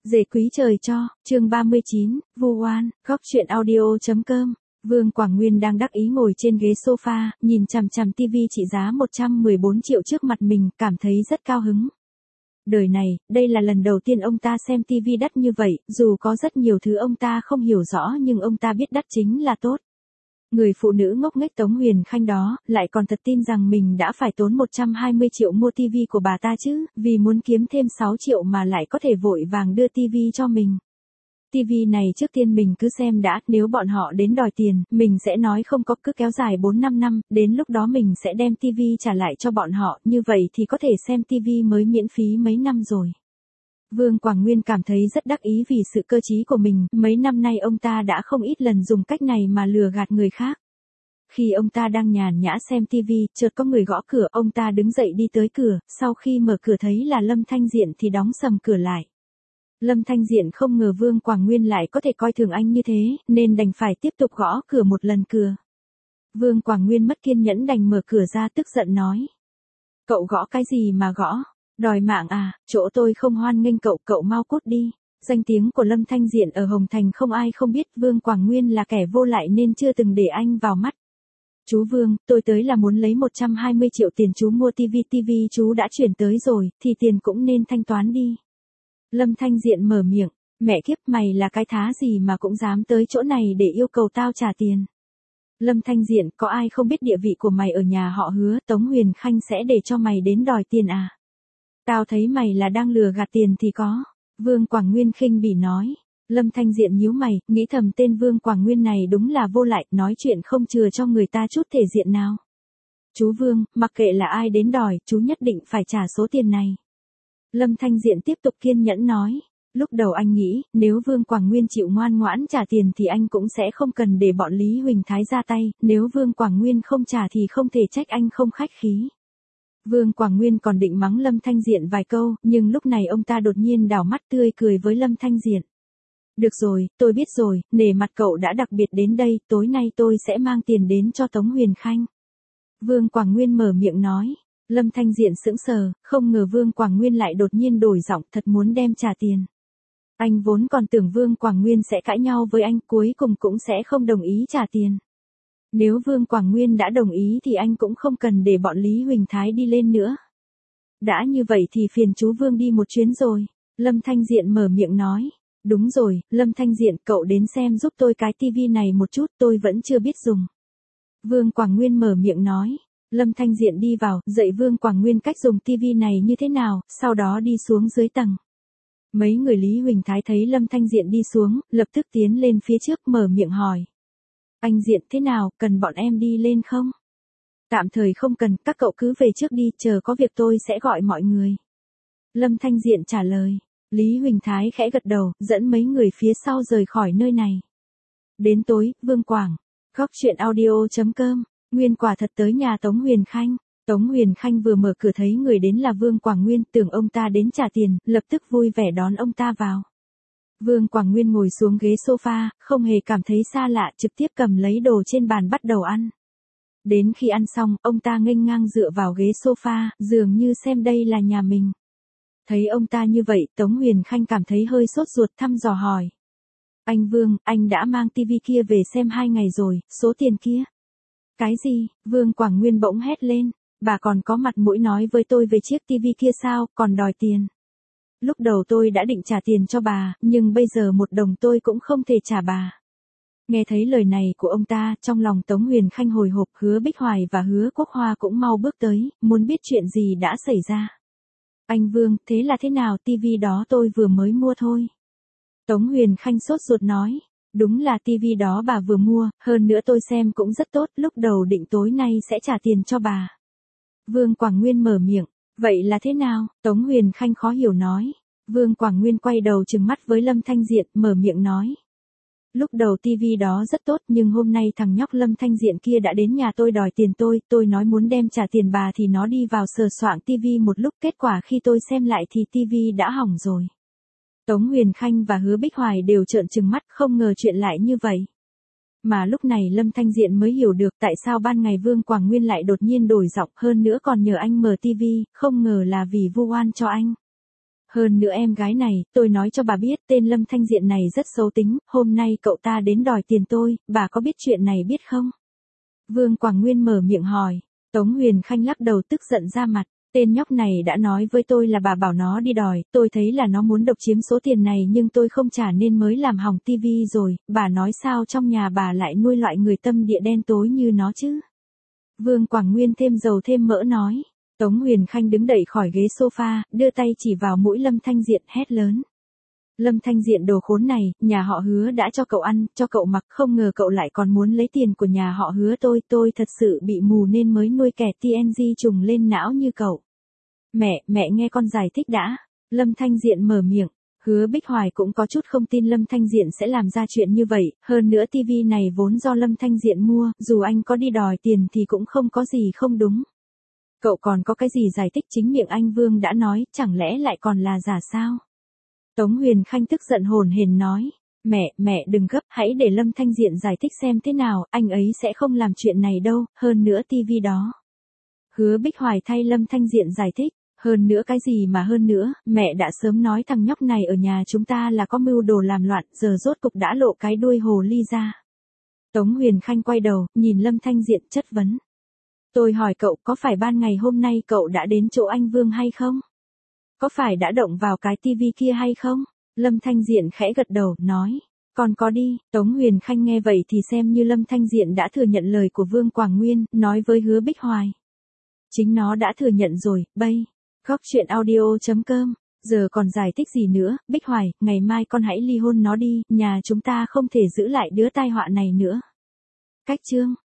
Dề quý trời cho, chương 39, vu oan, góc chuyện audio.com. Vương Quảng Nguyên đang đắc ý ngồi trên ghế sofa, nhìn chằm chằm tivi trị giá 114 triệu trước mặt mình, cảm thấy rất cao hứng. Đời này, đây là lần đầu tiên ông ta xem tivi đắt như vậy, dù có rất nhiều thứ ông ta không hiểu rõ nhưng ông ta biết đắt chính là tốt. Người phụ nữ ngốc nghếch Tống Huyền Khanh đó, lại còn thật tin rằng mình đã phải tốn 120 triệu mua tivi của bà ta chứ, vì muốn kiếm thêm 6 triệu mà lại có thể vội vàng đưa tivi cho mình. Tivi này trước tiên mình cứ xem đã, nếu bọn họ đến đòi tiền, mình sẽ nói không có, cứ kéo dài 4-5 năm, đến lúc đó mình sẽ đem tivi trả lại cho bọn họ, như vậy thì có thể xem tivi mới miễn phí mấy năm rồi. Vương Quảng Nguyên cảm thấy rất đắc ý vì sự cơ trí của mình, mấy năm nay ông ta đã không ít lần dùng cách này mà lừa gạt người khác. Khi ông ta đang nhàn nhã xem tivi, chợt có người gõ cửa, ông ta đứng dậy đi tới cửa, sau khi mở cửa thấy là Lâm Thanh Diện thì đóng sầm cửa lại. Lâm Thanh Diện không ngờ Vương Quảng Nguyên lại có thể coi thường anh như thế, nên đành phải tiếp tục gõ cửa một lần cửa. Vương Quảng Nguyên mất kiên nhẫn đành mở cửa ra tức giận nói. Cậu gõ cái gì mà gõ? Đòi mạng à, chỗ tôi không hoan nghênh cậu, cậu mau cút đi. Danh tiếng của Lâm Thanh Diện ở Hồng Thành không ai không biết, Vương Quảng Nguyên là kẻ vô lại nên chưa từng để anh vào mắt. Chú Vương, tôi tới là muốn lấy 120 triệu tiền chú mua tivi chú đã chuyển tới rồi, thì tiền cũng nên thanh toán đi. Lâm Thanh Diện mở miệng, mẹ kiếp mày là cái thá gì mà cũng dám tới chỗ này để yêu cầu tao trả tiền. Lâm Thanh Diện, có ai không biết địa vị của mày ở nhà họ Hứa, Tống Huyền Khanh sẽ để cho mày đến đòi tiền à? Tao thấy mày là đang lừa gạt tiền thì có. Vương Quảng Nguyên khinh bỉ nói. Lâm Thanh Diện nhíu mày, nghĩ thầm tên Vương Quảng Nguyên này đúng là vô lại, nói chuyện không chừa cho người ta chút thể diện nào. Chú Vương, mặc kệ là ai đến đòi, chú nhất định phải trả số tiền này. Lâm Thanh Diện tiếp tục kiên nhẫn nói. Lúc đầu anh nghĩ, nếu Vương Quảng Nguyên chịu ngoan ngoãn trả tiền thì anh cũng sẽ không cần để bọn Lý Huỳnh Thái ra tay, nếu Vương Quảng Nguyên không trả thì không thể trách anh không khách khí. Vương Quảng Nguyên còn định mắng Lâm Thanh Diện vài câu, nhưng lúc này ông ta đột nhiên đảo mắt tươi cười với Lâm Thanh Diện. Được rồi, tôi biết rồi, nể mặt cậu đã đặc biệt đến đây, tối nay tôi sẽ mang tiền đến cho Tống Huyền Khanh. Vương Quảng Nguyên mở miệng nói. Lâm Thanh Diện sững sờ, không ngờ Vương Quảng Nguyên lại đột nhiên đổi giọng, thật muốn đem trả tiền. Anh vốn còn tưởng Vương Quảng Nguyên sẽ cãi nhau với anh, cuối cùng cũng sẽ không đồng ý trả tiền. Nếu Vương Quảng Nguyên đã đồng ý thì anh cũng không cần để bọn Lý Huỳnh Thái đi lên nữa. Đã như vậy thì phiền chú Vương đi một chuyến rồi. Lâm Thanh Diện mở miệng nói. Đúng rồi, Lâm Thanh Diện, cậu đến xem giúp tôi cái tivi này một chút, tôi vẫn chưa biết dùng. Vương Quảng Nguyên mở miệng nói. Lâm Thanh Diện đi vào, dạy Vương Quảng Nguyên cách dùng tivi này như thế nào, sau đó đi xuống dưới tầng. Mấy người Lý Huỳnh Thái thấy Lâm Thanh Diện đi xuống, lập tức tiến lên phía trước mở miệng hỏi. Anh Diện thế nào, cần bọn em đi lên không? Tạm thời không cần, các cậu cứ về trước đi, chờ có việc tôi sẽ gọi mọi người. Lâm Thanh Diện trả lời. Lý Huỳnh Thái khẽ gật đầu, dẫn mấy người phía sau rời khỏi nơi này. Đến tối, Vương Quảng, góc chuyện audio.com, Nguyên quả thật tới nhà Tống Huyền Khanh. Tống Huyền Khanh vừa mở cửa thấy người đến là Vương Quảng Nguyên, tưởng ông ta đến trả tiền, lập tức vui vẻ đón ông ta vào. Vương Quảng Nguyên ngồi xuống ghế sofa, không hề cảm thấy xa lạ, trực tiếp cầm lấy đồ trên bàn bắt đầu ăn. Đến khi ăn xong, ông ta nghênh ngang dựa vào ghế sofa, dường như xem đây là nhà mình. Thấy ông ta như vậy, Tống Huyền Khanh cảm thấy hơi sốt ruột, thăm dò hỏi. Anh Vương, anh đã mang tivi kia về xem 2 ngày rồi, số tiền kia. Cái gì? Vương Quảng Nguyên bỗng hét lên. Bà còn có mặt mũi nói với tôi về chiếc tivi kia sao, còn đòi tiền. Lúc đầu tôi đã định trả tiền cho bà, nhưng bây giờ 1 đồng tôi cũng không thể trả bà. Nghe thấy lời này của ông ta, trong lòng Tống Huyền Khanh hồi hộp, Hứa Bích Hoài và Hứa Quốc Hoa cũng mau bước tới, muốn biết chuyện gì đã xảy ra. Anh Vương, thế là thế nào, tivi đó tôi vừa mới mua thôi. Tống Huyền Khanh sốt ruột nói. Đúng là tivi đó bà vừa mua, hơn nữa tôi xem cũng rất tốt, lúc đầu định tối nay sẽ trả tiền cho bà. Vương Quảng Nguyên mở miệng. Vậy là thế nào? Tống Huyền Khanh khó hiểu nói. Vương Quảng Nguyên quay đầu trừng mắt với Lâm Thanh Diện, mở miệng nói. Lúc đầu tivi đó rất tốt nhưng hôm nay thằng nhóc Lâm Thanh Diện kia đã đến nhà tôi đòi tiền tôi nói muốn đem trả tiền bà thì nó đi vào sờ soạng tivi một lúc, kết quả khi tôi xem lại thì tivi đã hỏng rồi. Tống Huyền Khanh và Hứa Bích Hoài đều trợn trừng mắt, không ngờ chuyện lại như vậy. Mà lúc này Lâm Thanh Diện mới hiểu được tại sao ban ngày Vương Quảng Nguyên lại đột nhiên đổi giọng, hơn nữa còn nhờ anh mở tivi, không ngờ là vì vu oan cho anh. Hơn nữa em gái này, tôi nói cho bà biết tên Lâm Thanh Diện này rất xấu tính, hôm nay cậu ta đến đòi tiền tôi, bà có biết chuyện này biết không? Vương Quảng Nguyên mở miệng hỏi. Tống Huyền Khanh lắc đầu tức giận ra mặt. Tên nhóc này đã nói với tôi là bà bảo nó đi đòi, tôi thấy là nó muốn độc chiếm số tiền này nhưng tôi không trả nên mới làm hỏng tivi rồi, bà nói sao trong nhà bà lại nuôi loại người tâm địa đen tối như nó chứ? Vương Quảng Nguyên thêm dầu thêm mỡ nói. Tống Huyền Khanh đứng dậy khỏi ghế sofa, đưa tay chỉ vào mũi Lâm Thanh Diện hét lớn. Lâm Thanh Diện đồ khốn này, nhà họ Hứa đã cho cậu ăn, cho cậu mặc, không ngờ cậu lại còn muốn lấy tiền của nhà họ Hứa tôi thật sự bị mù nên mới nuôi kẻ TNG trùng lên não như cậu. Mẹ nghe con giải thích đã. Lâm Thanh Diện mở miệng. Hứa Bích Hoài cũng có chút không tin Lâm Thanh Diện sẽ làm ra chuyện như vậy, hơn nữa tivi này vốn do Lâm Thanh Diện mua, dù anh có đi đòi tiền thì cũng không có gì không đúng. Cậu còn có cái gì giải thích, chính miệng anh Vương đã nói, chẳng lẽ lại còn là giả sao? Tống Huyền Khanh tức giận hồn hển nói. Mẹ đừng gấp, hãy để Lâm Thanh Diện giải thích xem thế nào, anh ấy sẽ không làm chuyện này đâu, hơn nữa tivi đó. Hứa Bích Hoài thay Lâm Thanh Diện giải thích. Hơn nữa cái gì mà hơn nữa, mẹ đã sớm nói thằng nhóc này ở nhà chúng ta là có mưu đồ làm loạn, giờ rốt cục đã lộ cái đuôi hồ ly ra. Tống Huyền Khanh quay đầu, nhìn Lâm Thanh Diện chất vấn. Tôi hỏi cậu, có phải ban ngày hôm nay cậu đã đến chỗ anh Vương hay không? Có phải đã động vào cái tivi kia hay không? Lâm Thanh Diện khẽ gật đầu, nói. Còn có đi. Tống Huyền Khanh nghe vậy thì xem như Lâm Thanh Diện đã thừa nhận lời của Vương Quảng Nguyên, nói với Hứa Bích Hoài. Chính nó đã thừa nhận rồi, bây. Góc chuyện audio.com, giờ còn giải thích gì nữa, Bích Hoài, ngày mai con hãy ly hôn nó đi, nhà chúng ta không thể giữ lại đứa tai họa này nữa. Cách chương.